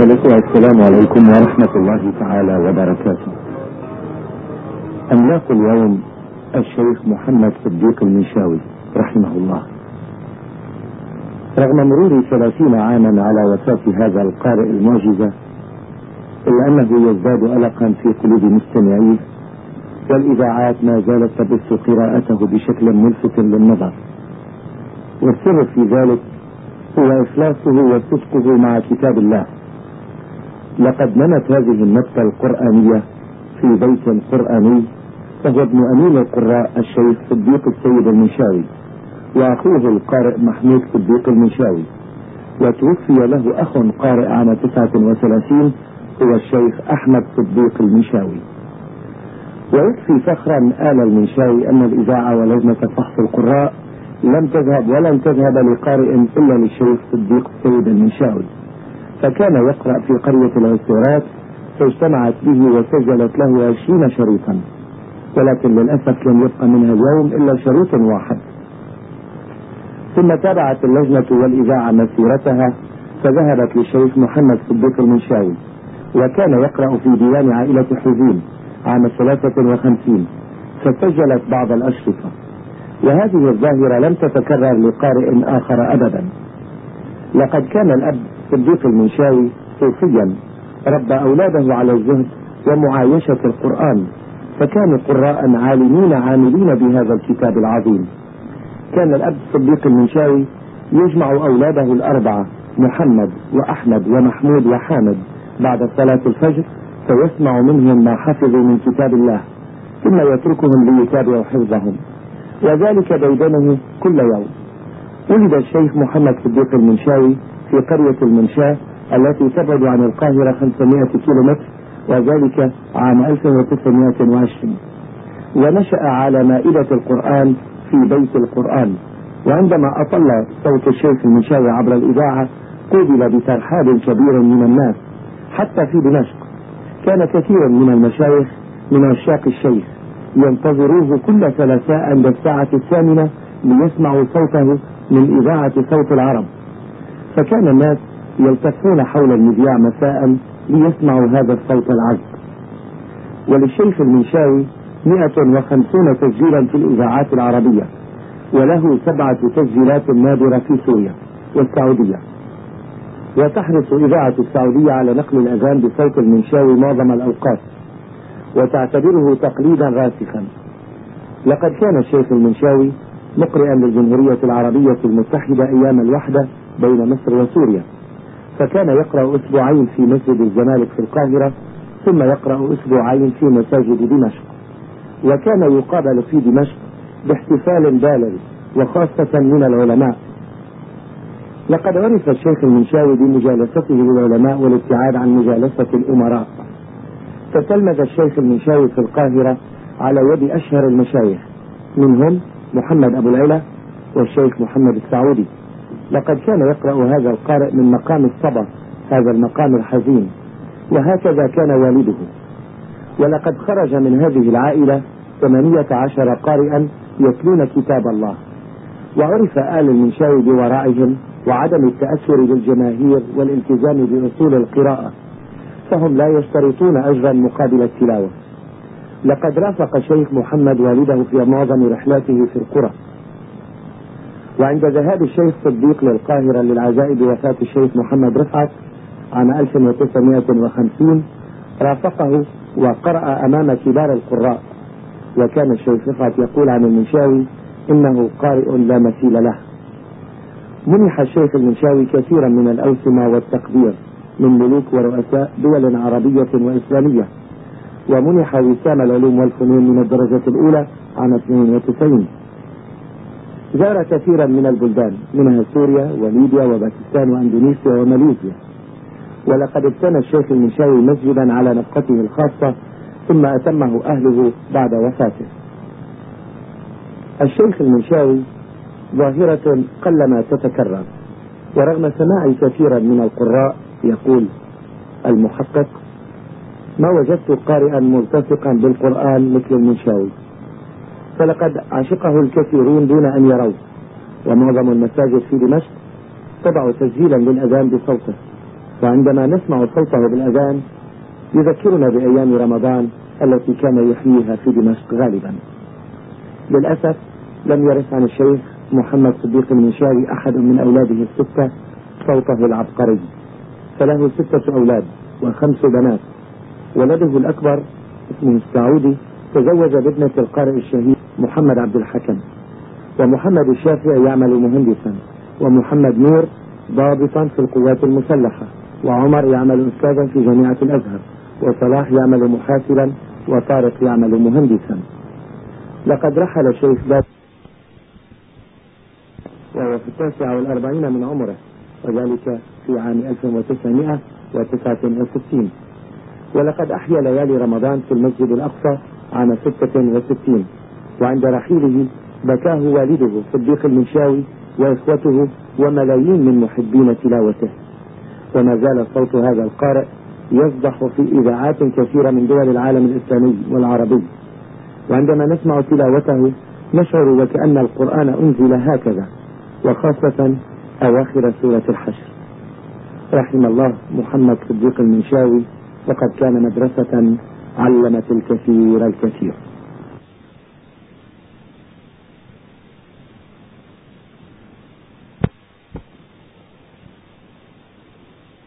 أيها الأخوة، السلام عليكم ورحمة الله تعالى وبركاته. أملاك اليوم الشيخ محمد صديق المنشاوي رحمه الله. رغم مرور 30 عاما على وفاة هذا القارئ المعجزة، إلا أنه يزداد ألقا في قلوب مستمعيه، والإذاعات ما زالت تبث قراءته بشكل ملفت للنظر. والسر في ذلك هو إخلاصه وصدقه مع كتاب الله. لقد نمت هذه النبتة القرآنية في بيت قرآني، فهو ابن أمين القراء الشيخ صديق السيد المنشاوي، وأخوه القارئ محمود صديق المنشاوي، وتوفي له أخ قارئ عام 39 هو الشيخ أحمد صديق المنشاوي. ويكفي فخرا آل المنشاوي أن الإذاعة ولجنة فحص القراء لم تذهب ولن تذهب لقارئ إلا للشيخ صديق السيد المنشاوي، فكان يقرأ في قرية العسيرات، فاجتمعت به وسجلت له 20 شريطا، ولكن للأسف لم يبقى منها اليوم إلا شريط واحد. ثم تابعت اللجنة والإذاعة مسيرتها، فذهبت للشيخ محمد صديق المنشاوي، وكان يقرأ في ديوان عائلة حزين عام 53، فسجلت بعض الأشرطة. وهذه الظاهرة لم تتكرر لقارئ آخر أبدا. لقد كان الأب صديق المنشاوي صوفيا ربى أولاده على الزهد ومعايشة القرآن، فكانوا قراء عالمين عاملين بهذا الكتاب العظيم. كان الأب صديق المنشاوي يجمع أولاده الأربعة محمد وأحمد ومحمود وحامد بعد صلاة الفجر، فيسمع منهم ما حفظوا من كتاب الله، ثم يتركهم ليتابعوا حفظهم، وذلك ديدنه كل يوم. ولد الشيخ محمد صديق المنشاوي في قرية المنشاة التي تبعد عن القاهرة 500 كيلومتر، وذلك عام 1920. ونشأ على مائدة القرآن في بيت القرآن، وعندما أطل صوت الشيخ المنشاوي عبر الإذاعة قوبل بترحاب كبير من الناس. حتى في دمشق كان كثير من المشايخ من عشاق الشيخ ينتظروه كل ثلاثاء عند الساعة 8 ليسمعوا صوته من إذاعة صوت العرب، فكان الناس يلتفون حول المذياع مساء ليسمعوا هذا الصوت العذب. وللشيخ المنشاوي 150 تسجيلا في الإذاعات العربية، وله 7 تسجيلات نادرة في سوريا والسعودية. وتحرص إذاعة السعودية على نقل الأذان بصوت المنشاوي معظم الأوقات، وتعتبره تقليدا راسخا. لقد كان الشيخ المنشاوي مقرئا للجمهورية العربية المتحدة أيام الوحدة بين مصر وسوريا، فكان يقرأ أسبوعين في مسجد الزمالك في القاهرة، ثم يقرأ أسبوعين في مساجد دمشق. وكان يقابل في دمشق باحتفال بالغ وخاصة من العلماء. لقد عرف الشيخ المنشاوي بمجالسته للعلماء والابتعاد عن مجالسة الأمراء، فتلمذ الشيخ المنشاوي في القاهرة على يد أشهر المشايخ، منهم محمد أبو العلا والشيخ محمد السعودي. لقد كان يقرأ هذا القارئ من مقام الصبا، هذا المقام الحزين، وهكذا كان والده. ولقد خرج من هذه العائلة 18 قارئا يتلون كتاب الله. وعرف آل المنشاوي بورعهم وعدم التأثر بالجماهير والالتزام بأصول القراءة، فهم لا يشترطون أجرا مقابل التلاوة. لقد رافق الشيخ محمد والده في معظم رحلاته في القرى. وعند ذهاب الشيخ صديق للقاهرة للعزاء بوفاة الشيخ محمد رفعت عام 1950 رافقه وقرأ أمام كبار القراء. وكان الشيخ رفعت يقول عن المنشاوي إنه قارئ لا مثيل له. منح الشيخ المنشاوي كثيرا من الأوسمة والتقدير من ملوك ورؤساء دول عربية وإسلامية، ومنح وسام العلوم والفنون من الدرجة الأولى عام 92. زار كثيرا من البلدان، منها سوريا وليبيا وباكستان وأندونيسيا وماليزيا. ولقد ابتنى الشيخ المنشاوي مسجدا على نفقته الخاصة، ثم أتمه أهله بعد وفاته. الشيخ المنشاوي ظاهرة قلما تتكرر، ورغم سماع كثيرا من القراء، يقول المحقق: ما وجدت قارئا ملتصقا بالقرآن مثل المنشاوي، فلقد عشقه الكثيرون دون أن يروه. ومعظم المساجد في دمشق تضع تسجيلا للأذان بصوته، وعندما نسمع صوته بالأذان يذكرنا بأيام رمضان التي كان يحييها في دمشق غالبا. للأسف لم يرث عن الشيخ محمد صديق المنشاوي أحد من أولاده الستة صوته العبقري، فله 6 أولاد و5 بنات. ولده الأكبر اسمه السعودي تزوج بابنة القارئ الشهير محمد عبد الحكم، ومحمد الشافعي يعمل مهندسا، ومحمد نور ضابطا في القوات المسلحة، وعمر يعمل أستاذا في جامعة الأزهر، وصلاح يعمل محاسبا، وطارق يعمل مهندسا. لقد رحل الشيخ باب وهو في 49 من عمره، وذلك في عام 1969. ولقد أحيا ليالي رمضان في المسجد الأقصى عام 66. وعند رحيله بكاه والده صديق المنشاوي وإخوته وملايين من محبين تلاوته. وما زال صوت هذا القارئ يصدح في إذاعات كثيرة من دول العالم الإسلامي والعربي، وعندما نسمع تلاوته نشعر وكأن القرآن أنزل هكذا، وخاصة أواخر سورة الحشر. رحم الله محمد صديق المنشاوي، وقد كان مدرسة علمت الكثير الكثير.